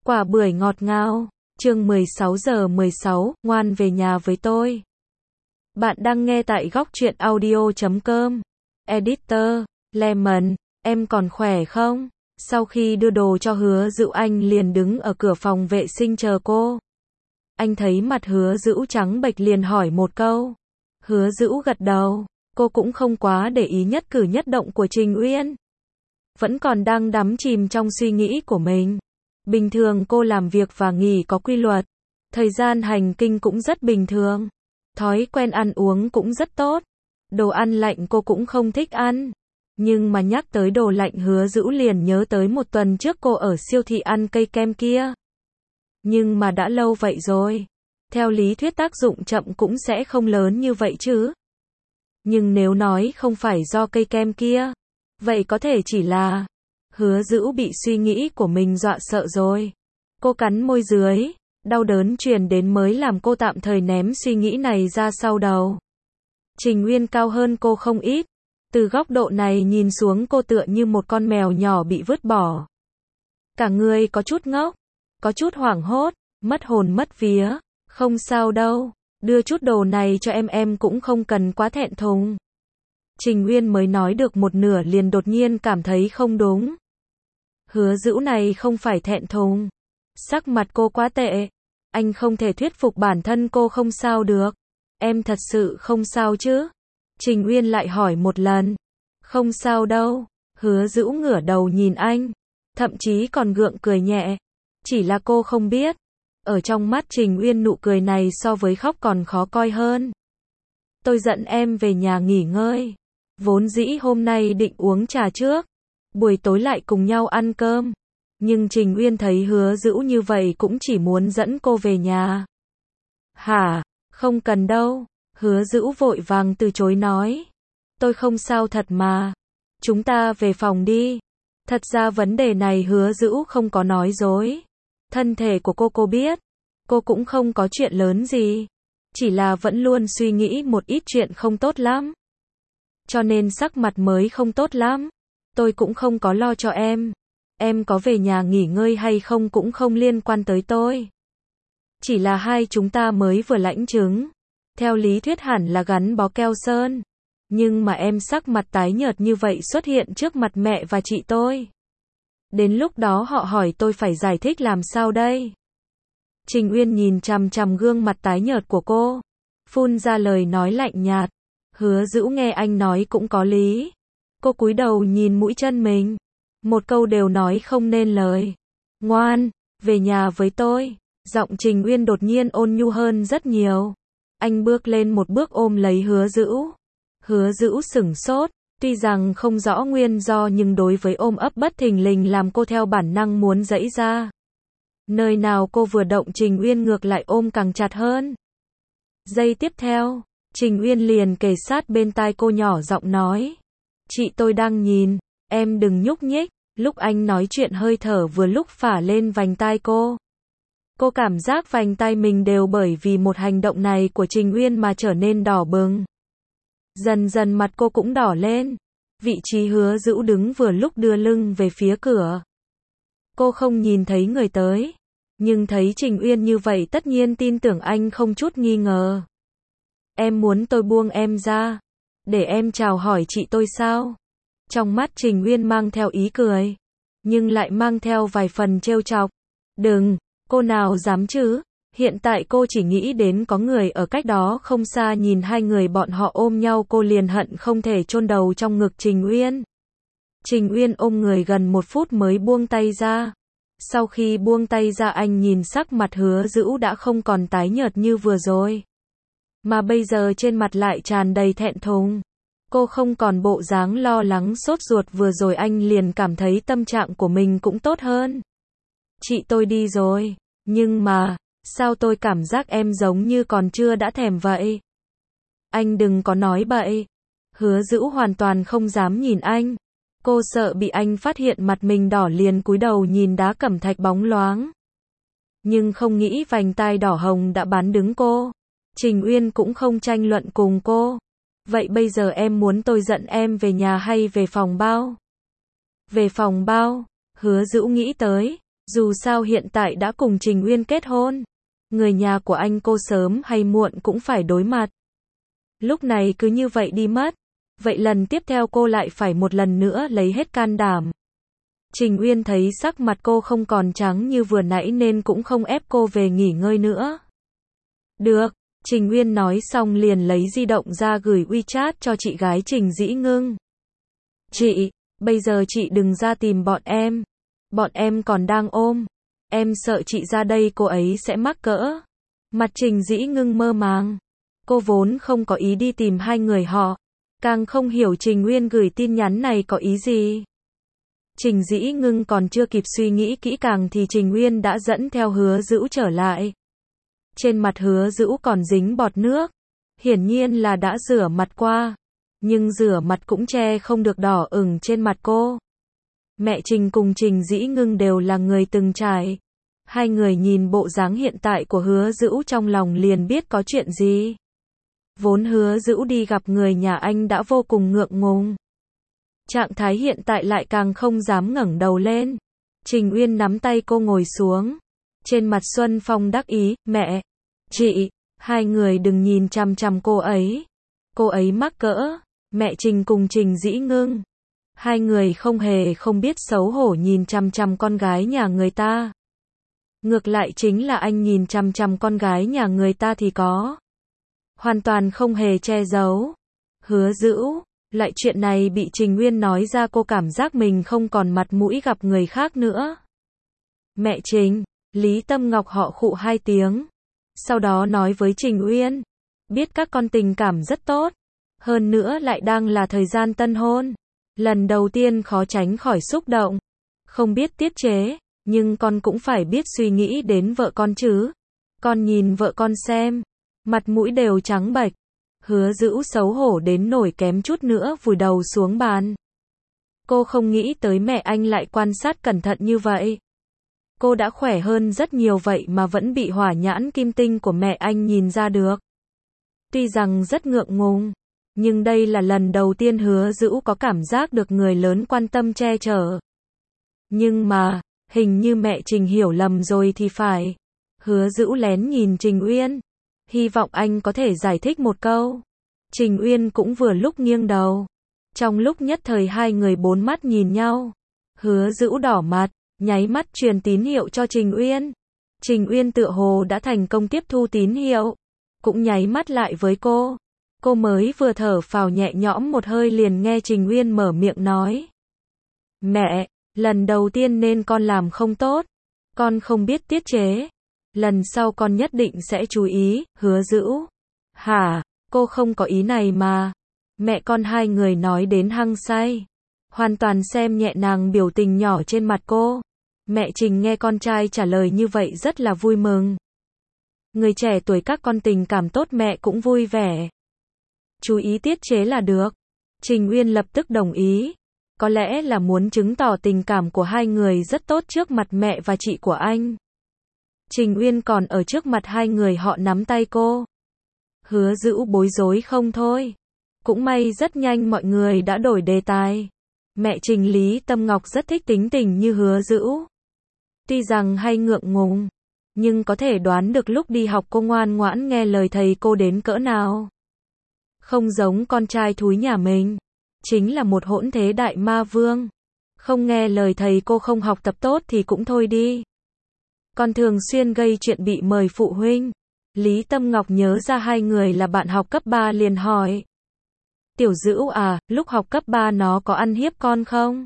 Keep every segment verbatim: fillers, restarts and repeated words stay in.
Quả bưởi ngọt ngào. Chương mười sáu giờ mười sáu, ngoan về nhà với tôi. Bạn đang nghe tại góc truyện audio chấm com. Editor, Lemon, em còn khỏe không? Sau khi đưa đồ cho Hứa Dữu, anh liền đứng ở cửa phòng vệ sinh chờ cô. Anh thấy mặt Hứa Dữu trắng bệch liền hỏi một câu. Hứa Dữu gật đầu, cô cũng không quá để ý nhất cử nhất động của Trình Uyên. Vẫn còn đang đắm chìm trong suy nghĩ của mình. Bình thường cô làm việc và nghỉ có quy luật. Thời gian hành kinh cũng rất bình thường. Thói quen ăn uống cũng rất tốt. Đồ ăn lạnh cô cũng không thích ăn. Nhưng mà nhắc tới đồ lạnh, Hứa Dữu liền nhớ tới một tuần trước cô ở siêu thị ăn cây kem kia. Nhưng mà đã lâu vậy rồi. Theo lý thuyết tác dụng chậm cũng sẽ không lớn như vậy chứ. Nhưng nếu nói không phải do cây kem kia, vậy có thể chỉ là... Hứa Dữu bị suy nghĩ của mình dọa sợ rồi. Cô cắn môi dưới, đau đớn truyền đến mới làm cô tạm thời ném suy nghĩ này ra sau đầu. Trình Uyên cao hơn cô không ít. Từ góc độ này nhìn xuống cô tựa như một con mèo nhỏ bị vứt bỏ. Cả người có chút ngốc, có chút hoảng hốt, mất hồn mất vía. Không sao đâu, đưa chút đồ này cho em em cũng không cần quá thẹn thùng. Trình Uyên mới nói được một nửa liền đột nhiên cảm thấy không đúng. Hứa Dữu này không phải thẹn thùng. Sắc mặt cô quá tệ. Anh không thể thuyết phục bản thân cô không sao được. Em thật sự không sao chứ? Trình Uyên lại hỏi một lần. Không sao đâu. Hứa Dữu ngửa đầu nhìn anh. Thậm chí còn gượng cười nhẹ. Chỉ là cô không biết. Ở trong mắt Trình Uyên nụ cười này so với khóc còn khó coi hơn. Tôi dẫn em về nhà nghỉ ngơi. Vốn dĩ hôm nay định uống trà trước. Buổi tối lại cùng nhau ăn cơm. Nhưng Trình Uyên thấy Hứa Dữu như vậy cũng chỉ muốn dẫn cô về nhà. Hả? Không cần đâu. Hứa Dữu vội vàng từ chối nói. Tôi không sao thật mà. Chúng ta về phòng đi. Thật ra vấn đề này Hứa Dữu không có nói dối. Thân thể của cô cô biết. Cô cũng không có chuyện lớn gì. Chỉ là vẫn luôn suy nghĩ một ít chuyện không tốt lắm. Cho nên sắc mặt mới không tốt lắm. Tôi cũng không có lo cho em. Em có về nhà nghỉ ngơi hay không cũng không liên quan tới tôi. Chỉ là hai chúng ta mới vừa lãnh chứng. Theo lý thuyết hẳn là gắn bó keo sơn. Nhưng mà em sắc mặt tái nhợt như vậy xuất hiện trước mặt mẹ và chị tôi. Đến lúc đó họ hỏi tôi phải giải thích làm sao đây? Trình Uyên nhìn chằm chằm gương mặt tái nhợt của cô. Phun ra lời nói lạnh nhạt. Hứa Dữu nghe anh nói cũng có lý. Cô cúi đầu nhìn mũi chân mình. Một câu đều nói không nên lời. Ngoan, về nhà với tôi. Giọng Trình Uyên đột nhiên ôn nhu hơn rất nhiều. Anh bước lên một bước ôm lấy Hứa Dữu. Hứa Dữu sửng sốt. Tuy rằng không rõ nguyên do nhưng đối với ôm ấp bất thình lình làm cô theo bản năng muốn giãy ra. Nơi nào cô vừa động Trình Uyên ngược lại ôm càng chặt hơn. Giây tiếp theo, Trình Uyên liền kề sát bên tai cô nhỏ giọng nói. Chị tôi đang nhìn, em đừng nhúc nhích. Lúc anh nói chuyện hơi thở vừa lúc phả lên vành tai cô. Cô cảm giác vành tai mình đều bởi vì một hành động này của Trình Uyên mà trở nên đỏ bừng. Dần dần mặt cô cũng đỏ lên. Vị trí Hứa Dữu đứng vừa lúc đưa lưng về phía cửa. Cô không nhìn thấy người tới. Nhưng thấy Trình Uyên như vậy tất nhiên tin tưởng anh không chút nghi ngờ. Em muốn tôi buông em ra. Để em chào hỏi chị tôi sao? Trong mắt Trình Uyên mang theo ý cười. Nhưng lại mang theo vài phần trêu chọc. Đừng, cô nào dám chứ? Hiện tại cô chỉ nghĩ đến có người ở cách đó không xa nhìn hai người bọn họ ôm nhau cô liền hận không thể chôn đầu trong ngực Trình Uyên. Trình Uyên ôm người gần một phút mới buông tay ra. Sau khi buông tay ra anh nhìn sắc mặt Hứa Dữu đã không còn tái nhợt như vừa rồi. Mà bây giờ trên mặt lại tràn đầy thẹn thùng. Cô không còn bộ dáng lo lắng sốt ruột vừa rồi anh liền cảm thấy tâm trạng của mình cũng tốt hơn. Chị tôi đi rồi. Nhưng mà, sao tôi cảm giác em giống như còn chưa đã thèm vậy? Anh đừng có nói bậy. Hứa Dữu hoàn toàn không dám nhìn anh. Cô sợ bị anh phát hiện mặt mình đỏ liền cúi đầu nhìn đá cẩm thạch bóng loáng. Nhưng không nghĩ vành tai đỏ hồng đã bán đứng cô. Trình Uyên cũng không tranh luận cùng cô. Vậy bây giờ em muốn tôi dẫn em về nhà hay về phòng bao? Về phòng bao, Hứa Dữu nghĩ tới. Dù sao hiện tại đã cùng Trình Uyên kết hôn, người nhà của anh cô sớm hay muộn cũng phải đối mặt. Lúc này cứ như vậy đi mất, vậy lần tiếp theo cô lại phải một lần nữa lấy hết can đảm. Trình Uyên thấy sắc mặt cô không còn trắng như vừa nãy nên cũng không ép cô về nghỉ ngơi nữa. Được, Trình Uyên nói xong liền lấy di động ra gửi WeChat cho chị gái Trình Dĩ Ngưng. Chị, bây giờ chị đừng ra tìm bọn em. Bọn em còn đang ôm. Em sợ chị ra đây cô ấy sẽ mắc cỡ. Mặt Trình Dĩ Ngưng mơ màng. Cô vốn không có ý đi tìm hai người họ. Càng không hiểu Trình Uyên gửi tin nhắn này có ý gì. Trình Dĩ Ngưng còn chưa kịp suy nghĩ kỹ càng thì Trình Uyên đã dẫn theo Hứa Dữu trở lại. Trên mặt Hứa Dữu còn dính bọt nước. Hiển nhiên là đã rửa mặt qua. Nhưng rửa mặt cũng che không được đỏ ửng trên mặt cô. Mẹ Trình cùng Trình Dĩ Ngưng đều là người từng trải. Hai người nhìn bộ dáng hiện tại của Hứa Dữu trong lòng liền biết có chuyện gì. Vốn Hứa Dữu đi gặp người nhà anh đã vô cùng ngượng ngùng. Trạng thái hiện tại lại càng không dám ngẩng đầu lên. Trình Uyên nắm tay cô ngồi xuống. Trên mặt Xuân Phong đắc ý, mẹ, chị, hai người đừng nhìn chằm chằm cô ấy. Cô ấy mắc cỡ. Mẹ Trình cùng Trình Dĩ Ngưng. Hai người không hề không biết xấu hổ nhìn chằm chằm con gái nhà người ta. Ngược lại chính là anh nhìn chằm chằm con gái nhà người ta thì có. Hoàn toàn không hề che giấu. Hứa Dữu, lại chuyện này bị Trình Uyên nói ra cô cảm giác mình không còn mặt mũi gặp người khác nữa. Mẹ Trình, Lý Tâm Ngọc họ khụ hai tiếng. Sau đó nói với Trình Uyên. Biết các con tình cảm rất tốt. Hơn nữa lại đang là thời gian tân hôn. Lần đầu tiên khó tránh khỏi xúc động. Không biết tiết chế, nhưng con cũng phải biết suy nghĩ đến vợ con chứ. Con nhìn vợ con xem. Mặt mũi đều trắng bệch. Hứa Dữu xấu hổ đến nổi kém chút nữa vùi đầu xuống bàn. Cô không nghĩ tới mẹ anh lại quan sát cẩn thận như vậy. Cô đã khỏe hơn rất nhiều vậy mà vẫn bị hỏa nhãn kim tinh của mẹ anh nhìn ra được. Tuy rằng rất ngượng ngùng, nhưng đây là lần đầu tiên Hứa Dữu có cảm giác được người lớn quan tâm che chở. Nhưng mà, hình như mẹ Trình hiểu lầm rồi thì phải. Hứa Dữu lén nhìn Trình Uyên. Hy vọng anh có thể giải thích một câu. Trình Uyên cũng vừa lúc nghiêng đầu. Trong lúc nhất thời hai người bốn mắt nhìn nhau. Hứa Dữu đỏ mặt, nháy mắt truyền tín hiệu cho Trình Uyên. Trình Uyên tựa hồ đã thành công tiếp thu tín hiệu. Cũng nháy mắt lại với cô. Cô mới vừa thở phào nhẹ nhõm một hơi liền nghe Trình Uyên mở miệng nói. Mẹ, lần đầu tiên nên con làm không tốt. Con không biết tiết chế. Lần sau con nhất định sẽ chú ý. Hứa Dữu. Hả, cô không có ý này mà. Mẹ con hai người nói đến hăng say. Hoàn toàn xem nhẹ nàng biểu tình nhỏ trên mặt cô. Mẹ Trình nghe con trai trả lời như vậy rất là vui mừng. Người trẻ tuổi các con tình cảm tốt mẹ cũng vui vẻ. Chú ý tiết chế là được. Trình Uyên lập tức đồng ý. Có lẽ là muốn chứng tỏ tình cảm của hai người rất tốt trước mặt mẹ và chị của anh. Trình Uyên còn ở trước mặt hai người họ nắm tay cô. Hứa Dữu bối rối không thôi. Cũng may rất nhanh mọi người đã đổi đề tài. Mẹ Trình Lý Tâm Ngọc rất thích tính tình như Hứa Dữu. Tuy rằng hay ngượng ngùng, nhưng có thể đoán được lúc đi học cô ngoan ngoãn nghe lời thầy cô đến cỡ nào. Không giống con trai thúi nhà mình. Chính là một hỗn thế đại ma vương. Không nghe lời thầy cô không học tập tốt thì cũng thôi đi. Còn thường xuyên gây chuyện bị mời phụ huynh. Lý Tâm Ngọc nhớ ra hai người là bạn học cấp ba liền hỏi. Tiểu Dữu à, lúc học cấp ba nó có ăn hiếp con không?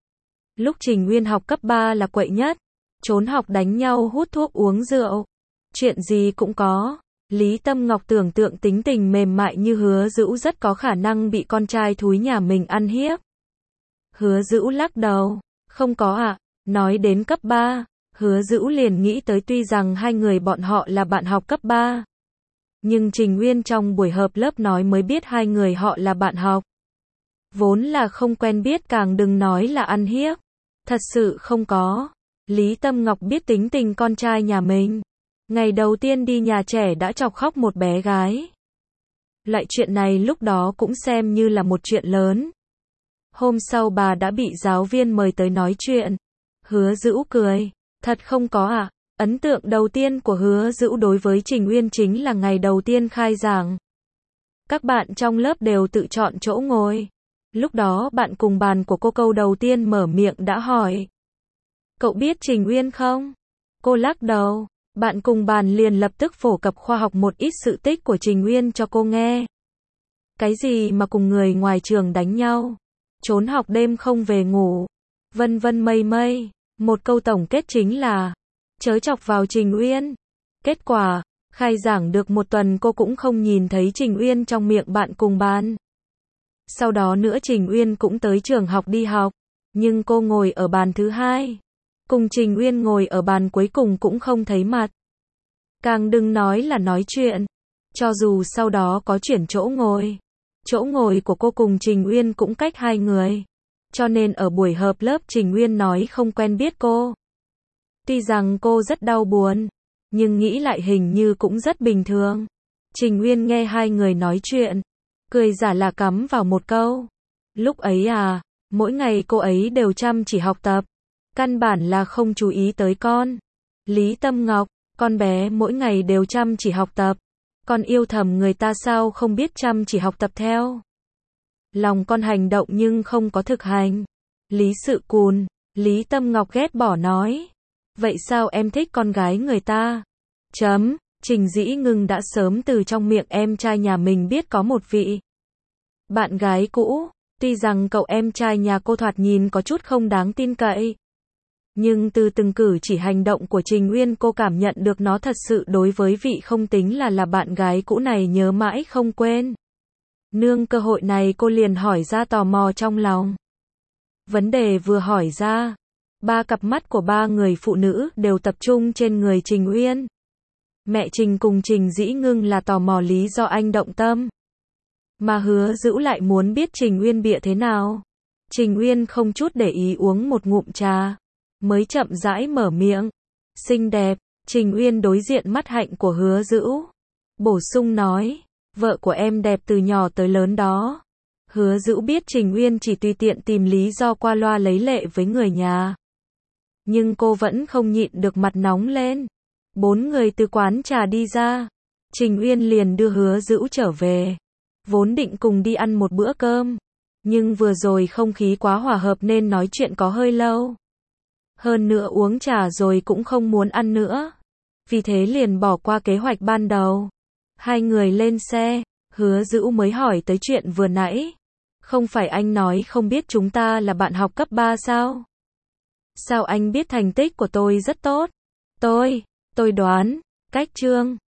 Lúc Trình Uyên học cấp ba là quậy nhất. Trốn học đánh nhau hút thuốc uống rượu. Chuyện gì cũng có. Lý Tâm Ngọc tưởng tượng tính tình mềm mại như Hứa Dữu rất có khả năng bị con trai thúi nhà mình ăn hiếp. Hứa Dữu lắc đầu. Không có ạ. À. Nói đến cấp ba, Hứa Dữu liền nghĩ tới tuy rằng hai người bọn họ là bạn học cấp ba. Nhưng Trình Uyên trong buổi họp lớp nói mới biết hai người họ là bạn học. Vốn là không quen biết càng đừng nói là ăn hiếp. Thật sự không có. Lý Tâm Ngọc biết tính tình con trai nhà mình. Ngày đầu tiên đi nhà trẻ đã chọc khóc một bé gái. Lại chuyện này lúc đó cũng xem như là một chuyện lớn. Hôm sau bà đã bị giáo viên mời tới nói chuyện. Hứa Dữu cười. Thật không có à? Ấn tượng đầu tiên của Hứa Dữu đối với Trình Uyên chính là ngày đầu tiên khai giảng. Các bạn trong lớp đều tự chọn chỗ ngồi. Lúc đó bạn cùng bàn của cô câu đầu tiên mở miệng đã hỏi. Cậu biết Trình Uyên không? Cô lắc đầu. Bạn cùng bàn liền lập tức phổ cập khoa học một ít sự tích của Trình Uyên cho cô nghe. Cái gì mà cùng người ngoài trường đánh nhau, trốn học đêm không về ngủ, vân vân mây mây. Một câu tổng kết chính là chớ chọc vào Trình Uyên. Kết quả, khai giảng được một tuần cô cũng không nhìn thấy Trình Uyên trong miệng bạn cùng bàn. Sau đó nữa Trình Uyên cũng tới trường học đi học, nhưng cô ngồi ở bàn thứ hai. Cùng Trình Uyên ngồi ở bàn cuối cùng cũng không thấy mặt. Càng đừng nói là nói chuyện. Cho dù sau đó có chuyển chỗ ngồi, chỗ ngồi của cô cùng Trình Uyên cũng cách hai người. Cho nên ở buổi họp lớp Trình Uyên nói không quen biết cô. Tuy rằng cô rất đau buồn, nhưng nghĩ lại hình như cũng rất bình thường. Trình Uyên nghe hai người nói chuyện, cười giả là cắm vào một câu. Lúc ấy à, mỗi ngày cô ấy đều chăm chỉ học tập. Căn bản là không chú ý tới con. Lý Tâm Ngọc, con bé mỗi ngày đều chăm chỉ học tập. Con yêu thầm người ta sao không biết chăm chỉ học tập theo. Lòng con hành động nhưng không có thực hành. Lý Sự Cùn, Lý Tâm Ngọc ghét bỏ nói. Vậy sao em thích con gái người ta? Chấm, Trình Dĩ Ngưng đã sớm từ trong miệng em trai nhà mình biết có một vị bạn gái cũ. Tuy rằng cậu em trai nhà cô thoạt nhìn có chút không đáng tin cậy, nhưng từ từng cử chỉ hành động của Trình Uyên cô cảm nhận được nó thật sự đối với vị không tính là là bạn gái cũ này nhớ mãi không quên. Nương cơ hội này cô liền hỏi ra tò mò trong lòng. Vấn đề vừa hỏi ra, ba cặp mắt của ba người phụ nữ đều tập trung trên người Trình Uyên. Mẹ Trình cùng Trình Dĩ Ngưng là tò mò lý do anh động tâm, mà Hứa Dữu lại muốn biết Trình Uyên bịa thế nào. Trình Uyên không chút để ý uống một ngụm trà, mới chậm rãi mở miệng. Xinh đẹp. Trình Uyên đối diện mắt hạnh của Hứa Dữu, bổ sung nói, vợ của em đẹp từ nhỏ tới lớn đó. Hứa Dữu biết Trình Uyên chỉ tùy tiện tìm lý do qua loa lấy lệ với người nhà, nhưng cô vẫn không nhịn được mặt nóng lên. Bốn người từ quán trà đi ra, Trình Uyên liền đưa Hứa Dữu trở về. Vốn định cùng đi ăn một bữa cơm, nhưng vừa rồi không khí quá hòa hợp nên nói chuyện có hơi lâu. Hơn nữa uống trà rồi cũng không muốn ăn nữa, vì thế liền bỏ qua kế hoạch ban đầu. Hai người lên xe, Hứa Dữu mới hỏi tới chuyện vừa nãy. Không phải anh nói không biết chúng ta là bạn học cấp ba sao? Sao anh biết thành tích của tôi rất tốt? Tôi, tôi đoán, cách chương